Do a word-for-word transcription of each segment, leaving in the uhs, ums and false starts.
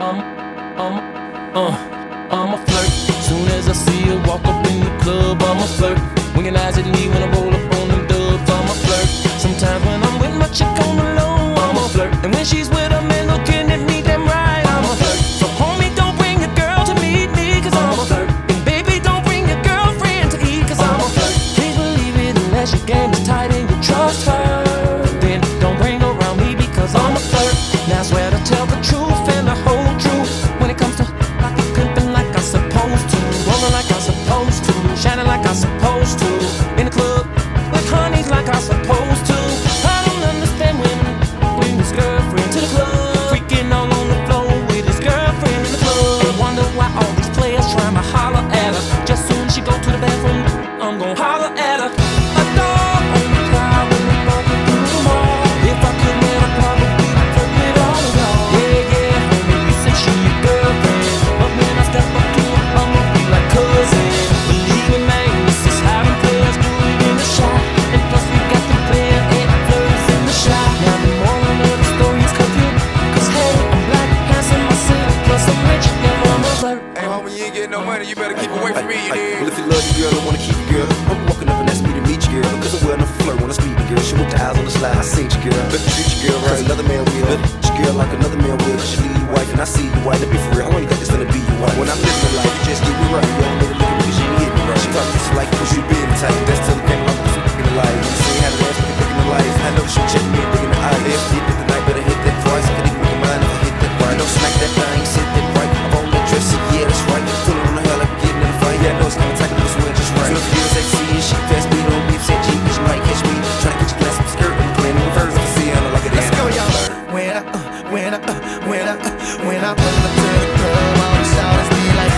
I'm, I'm, uh, I'm a flirt. Soon as I see her walk up in the club, I'm a flirt. Winking eyes at me when I roll up on them dubs, I'm a flirt. Sometimes when I'm with my chick on the low, I'm a flirt. And when she's with a man looking at me damn right, I'm a flirt. So homie, don't bring your girl to meet me, cause I'm a flirt. And baby, don't bring your girlfriend to eat, cause I'm a flirt. Please believe it unless your game is tight and you trust her. Then don't bring her around me because I'm a flirt. Now I swear to tell the truth and the whole truth when it comes to like pimping like I'm supposed to, rolling like I'm supposed to, shining like I'm supposed to, in the club with honeys like I'm supposed to. I don't understand women bring his girlfriend to the club, freaking all on the floor with his girlfriend in the club, and wonder why all these players trying to holler at her. Just soon as she go to the bathroom, I'm gon' holler at her. A dog on the cloud when I'm walking through the mall. If I could, man, I'd probably fuck with all of y'all. Yeah, yeah, homie, you said she your girlfriend, but when I step up to her, I'ma be like cousin. Believe me, man, this is how them players do it in the shot. And plus we got the player and flirts in the shot. Now the moral of the story is confused, cause hey, I'm black, handsome, I sing, plus I'm rich, and I'm a flirt. Hey, homie, you ain't getting no money, you better keep away from me, you dig? Well, if you love your girl, I wanna keep your girl. I'm walking up and ask me to meet your girl, cause I'm well enough to flirt when I speak to girl. She with the eyes on the slide, I seen your girl. Better treat your girl right, another man will. Better treat your girl like another man will. Cause you leave your wife and I see you white. To be for real, I only think it's gonna be your wife. When I'm living the life, you just get me right. You don't never look at me cause you hit me right. She talk just like cause you been tight. That's till the game like I'm in the light. You see how the ass looking thick in the lights. I know that she check me and digging the eye. If you hit the night, better hit that twice. I could even make a mind if I hit that right. Don't smack that thing, sit that right. I'm on that dress, so yeah, that's right. Put it on the hell like we're getting in a fight. Yeah, I know it's gonna take a little swing just right. So if you feel sexy and she fast beat on me, said G, cause you might catch me. Tryna get your glass of skirt and playing in reverse. I can see I look like a damn. Let's go, y'all. When I, uh, when I, uh, when I, uh, when I pull up to the club, all the shouters be like,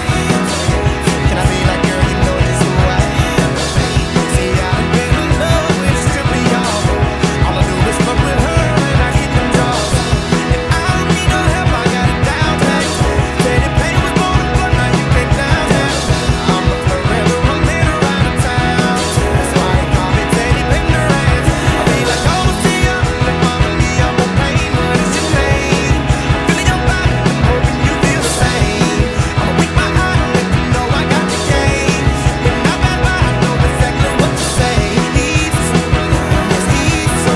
can I be like, girl, you know this who I am. See, I've been in love with a stripper, y'all. All I do is fuck with her and I get them draws. And I don't need no help, I got it down pat. Teddy Payne was born to flirt, now you get down pat. I'm a forever, I'm in around the town. That's why they call me Teddy Payne the Rat. I be like, oh, see, I'm the mama, me, I'm a pain. What is your name? I'm feeling your body, I'm hoping you feel the same. I'ma wink my eye and let you know I got the game. And I bet I know exactly what to say. He's so, yes, he's so,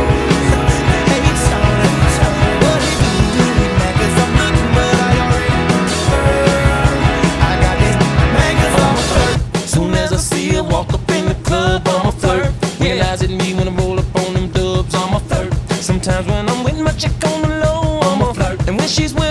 hey, he's so, so what he do, do me mad, cause I'm nothing but I already heard. I got this man, cause I'm a flirt. Soon as I see her walk up in the club, I'm a flirt. Realize it me when I roll up on them dubs, I'm a flirt. Sometimes when I'm with my chick on the low, I'm a flirt. And when she's with